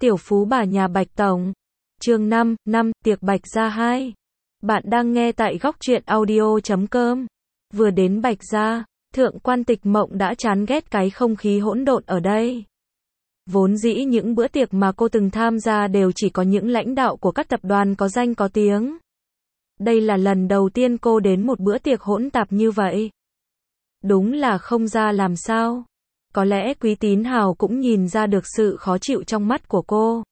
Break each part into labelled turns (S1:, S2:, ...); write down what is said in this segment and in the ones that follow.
S1: Tiểu phú bà nhà Bạch Tổng. Chương 5, tiệc Bạch Gia 2. Bạn đang nghe tại góc truyện audio.com. Vừa đến Bạch Gia, Thượng quan Tịch Mộng đã chán ghét cái không khí hỗn độn ở đây. Vốn dĩ những bữa tiệc mà cô từng tham gia đều chỉ có những lãnh đạo của các tập đoàn có danh có tiếng. Đây là lần đầu tiên cô đến một bữa tiệc hỗn tạp như vậy. Đúng là không ra làm sao. Có lẽ Quý Tín Hào cũng nhìn ra được sự khó chịu trong mắt của cô.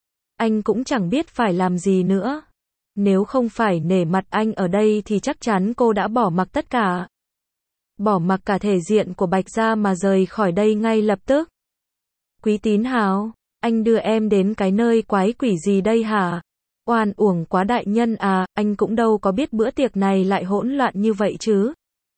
S1: Anh cũng chẳng biết phải làm gì nữa. Nếu không phải nể mặt anh ở đây thì chắc chắn cô đã bỏ mặc tất cả. Bỏ mặc cả thể diện của Bạch Gia mà rời khỏi đây ngay lập tức. Quý Tín Hào, anh đưa em đến cái nơi quái quỷ gì đây hả? Oan uổng quá đại nhân à, anh cũng đâu có biết bữa tiệc này lại hỗn loạn như vậy chứ.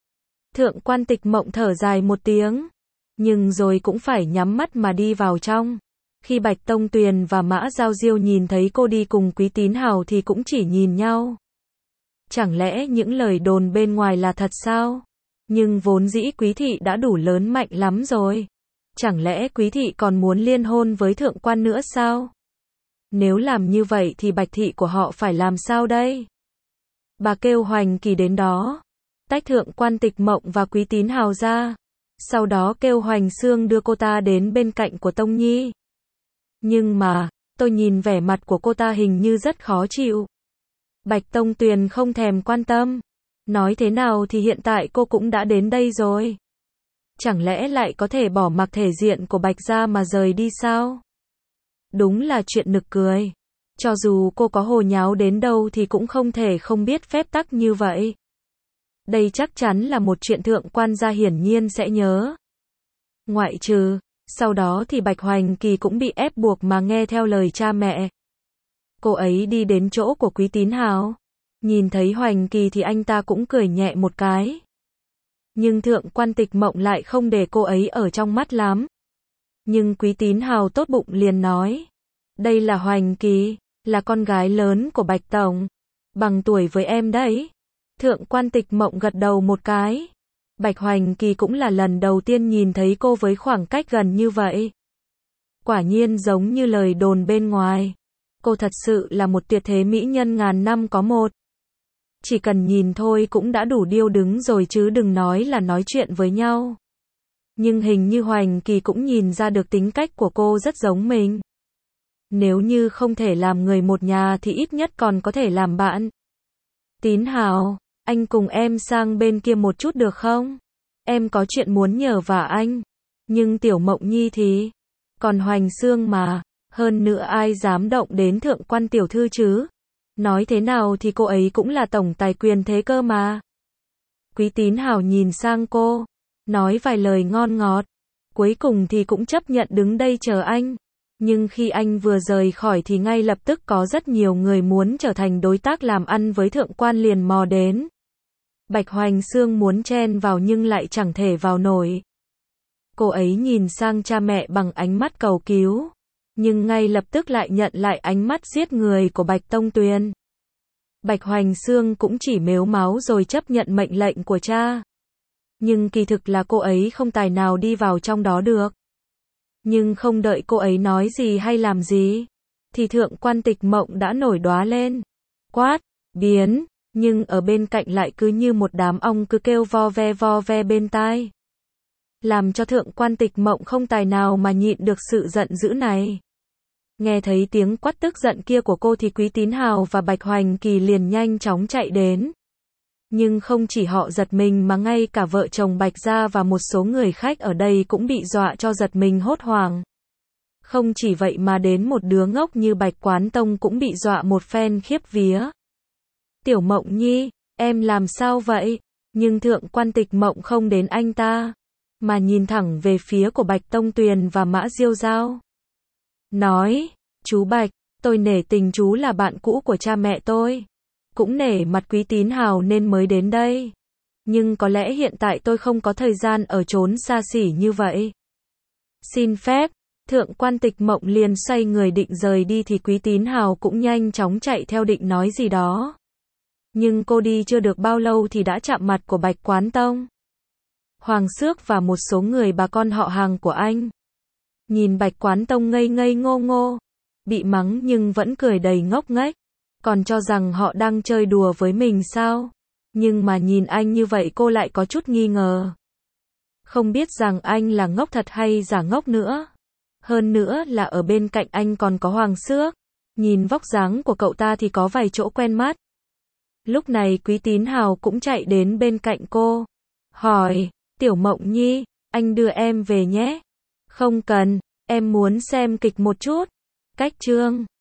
S1: Thượng quan Tịch Mộng thở dài một tiếng. Nhưng rồi cũng phải nhắm mắt mà đi vào trong. Khi Bạch Tông Tuyền và Mã Giao Diêu nhìn thấy cô đi cùng Quý Tín Hào thì cũng chỉ nhìn nhau. Chẳng lẽ những lời đồn bên ngoài là thật sao? Nhưng vốn dĩ Quý Thị đã đủ lớn mạnh lắm rồi. Chẳng lẽ Quý Thị còn muốn liên hôn với Thượng quan nữa sao? Nếu làm như vậy thì Bạch Thị của họ phải làm sao đây? Bà kêu Hoành Kỳ đến đó. Tách Thượng quan Tịch Mộng và Quý Tín Hào ra. Sau đó kêu Hoành Xương đưa cô ta đến bên cạnh của Tông Nhi. Nhưng mà, tôi nhìn vẻ mặt của cô ta hình như rất khó chịu. Bạch Tông Tuyền không thèm quan tâm. Nói thế nào thì hiện tại cô cũng đã đến đây rồi. Chẳng lẽ lại có thể bỏ mặc thể diện của Bạch Gia mà rời đi sao? Đúng là chuyện nực cười. Cho dù cô có hồ nháo đến đâu thì cũng không thể không biết phép tắc như vậy. Đây chắc chắn là một chuyện Thượng quan gia hiển nhiên sẽ nhớ. Ngoại trừ, sau đó thì Bạch Hoành Kỳ cũng bị ép buộc mà nghe theo lời cha mẹ. Cô ấy đi đến chỗ của Quý Tín Hào. Nhìn thấy Hoành Kỳ thì anh ta cũng cười nhẹ một cái. Nhưng Thượng quan Tịch Mộng lại không để cô ấy ở trong mắt lắm. Nhưng Quý Tín Hào tốt bụng liền nói. Đây là Hoành Kỳ, là con gái lớn của Bạch Tổng. Bằng tuổi với em đấy. Thượng quan Tịch Mộng gật đầu một cái. Bạch Hoành Kỳ cũng là lần đầu tiên nhìn thấy cô với khoảng cách gần như vậy. Quả nhiên giống như lời đồn bên ngoài. Cô thật sự là một tuyệt thế mỹ nhân ngàn năm có một. Chỉ cần nhìn thôi cũng đã đủ điêu đứng rồi chứ đừng nói là nói chuyện với nhau. Nhưng hình như Hoành Kỳ cũng nhìn ra được tính cách của cô rất giống mình. Nếu như không thể làm người một nhà thì ít nhất còn có thể làm bạn. Tín Hào, anh cùng em sang bên kia một chút được không? Em có chuyện muốn nhờ vả anh. Nhưng Tiểu Mộng Nhi thì... Còn Hoành Xương mà, hơn nữa ai dám động đến Thượng quan tiểu thư chứ? Nói thế nào thì cô ấy cũng là tổng tài quyền thế cơ mà. Quý Tín Hào nhìn sang cô, nói vài lời ngon ngọt. Cuối cùng thì cũng chấp nhận đứng đây chờ anh. Nhưng khi anh vừa rời khỏi thì ngay lập tức có rất nhiều người muốn trở thành đối tác làm ăn với Thượng quan liền mò đến. Bạch Hoành Xương muốn chen vào nhưng lại chẳng thể vào nổi. Cô ấy nhìn sang cha mẹ bằng ánh mắt cầu cứu. Nhưng ngay lập tức lại nhận lại ánh mắt giết người của Bạch Tông Tuyền. Bạch Hoành Xương cũng chỉ mếu máo rồi chấp nhận mệnh lệnh của cha. Nhưng kỳ thực là cô ấy không tài nào đi vào trong đó được. Nhưng không đợi cô ấy nói gì hay làm gì, thì Thượng quan Tịch Mộng đã nổi đoá lên. Quát, biến, nhưng ở bên cạnh lại cứ như một đám ong cứ kêu vo ve bên tai. Làm cho Thượng quan Tịch Mộng không tài nào mà nhịn được sự giận dữ này. Nghe thấy tiếng quát tức giận kia của cô thì Quý Tín Hào và Bạch Hoành Kỳ liền nhanh chóng chạy đến. Nhưng không chỉ họ giật mình mà ngay cả vợ chồng Bạch Gia và một số người khách ở đây cũng bị dọa cho giật mình hốt hoảng. Không chỉ vậy mà đến một đứa ngốc như Bạch Quán Tông cũng bị dọa một phen khiếp vía. Tiểu Mộng Nhi, em làm sao vậy? Nhưng Thượng quan Tịch Mộng không đến anh ta, mà nhìn thẳng về phía của Bạch Tông Tuyền và Mã Diêu Giao. Nói, chú Bạch, tôi nể tình chú là bạn cũ của cha mẹ tôi. Cũng nể mặt Quý Tín Hào nên mới đến đây. Nhưng có lẽ hiện tại tôi không có thời gian ở chốn xa xỉ như vậy. Xin phép, Thượng quan Tịch Mộng liền xoay người định rời đi thì Quý Tín Hào cũng nhanh chóng chạy theo định nói gì đó. Nhưng cô đi chưa được bao lâu thì đã chạm mặt của Bạch Quán Tông, Hoàng Xước và một số người bà con họ hàng của anh. Nhìn Bạch Quán Tông ngây ngây ngô ngô, bị mắng nhưng vẫn cười đầy ngốc nghếch, còn cho rằng họ đang chơi đùa với mình sao? Nhưng mà nhìn anh như vậy cô lại có chút nghi ngờ. Không biết rằng anh là ngốc thật hay giả ngốc nữa. Hơn nữa là ở bên cạnh anh còn có Hoàng Xước. Nhìn vóc dáng của cậu ta thì có vài chỗ quen mắt. Lúc này Quý Tín Hào cũng chạy đến bên cạnh cô. Hỏi, Tiểu Mộng Nhi, anh đưa em về nhé. Không cần, em muốn xem kịch một chút. Cách chương